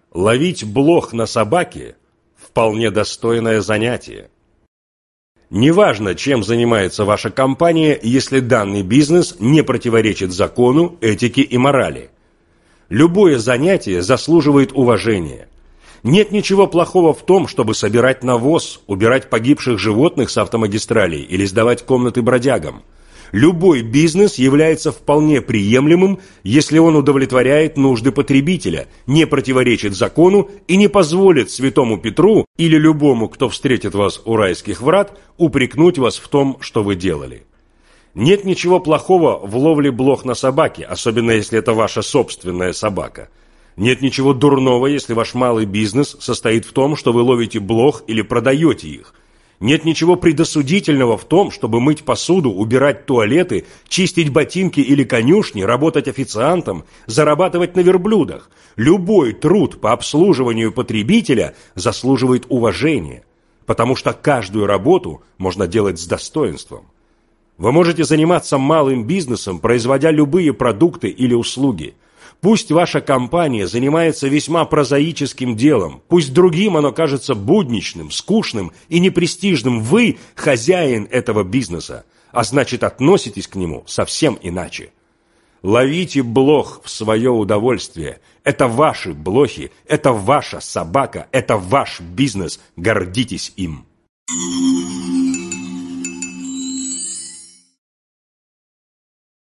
Ловить блох на собаке – вполне достойное занятие. Неважно, чем занимается ваша компания, если данный бизнес не противоречит закону, этике и морали. Любое занятие заслуживает уважения. Нет ничего плохого в том, чтобы собирать навоз, убирать погибших животных с автомагистралей или сдавать комнаты бродягам. Любой бизнес является вполне приемлемым, если он удовлетворяет нужды потребителя, не противоречит закону и не позволит святому Петру или любому, кто встретит вас у райских врат, упрекнуть вас в том, что вы делали. Нет ничего плохого в ловле блох на собаке, особенно если это ваша собственная собака. Нет ничего дурного, если ваш малый бизнес состоит в том, что вы ловите блох или продаете их. Нет ничего предосудительного в том, чтобы мыть посуду, убирать туалеты, чистить ботинки или конюшни, работать официантом, зарабатывать на верблюдах. Любой труд по обслуживанию потребителя заслуживает уважения, потому что каждую работу можно делать с достоинством. Вы можете заниматься малым бизнесом, производя любые продукты или услуги. Пусть ваша компания занимается весьма прозаическим делом, пусть другим оно кажется будничным, скучным и непрестижным, вы хозяин этого бизнеса, а значит относитесь к нему совсем иначе. Ловите блох в свое удовольствие. Это ваши блохи, это ваша собака, это ваш бизнес, гордитесь им.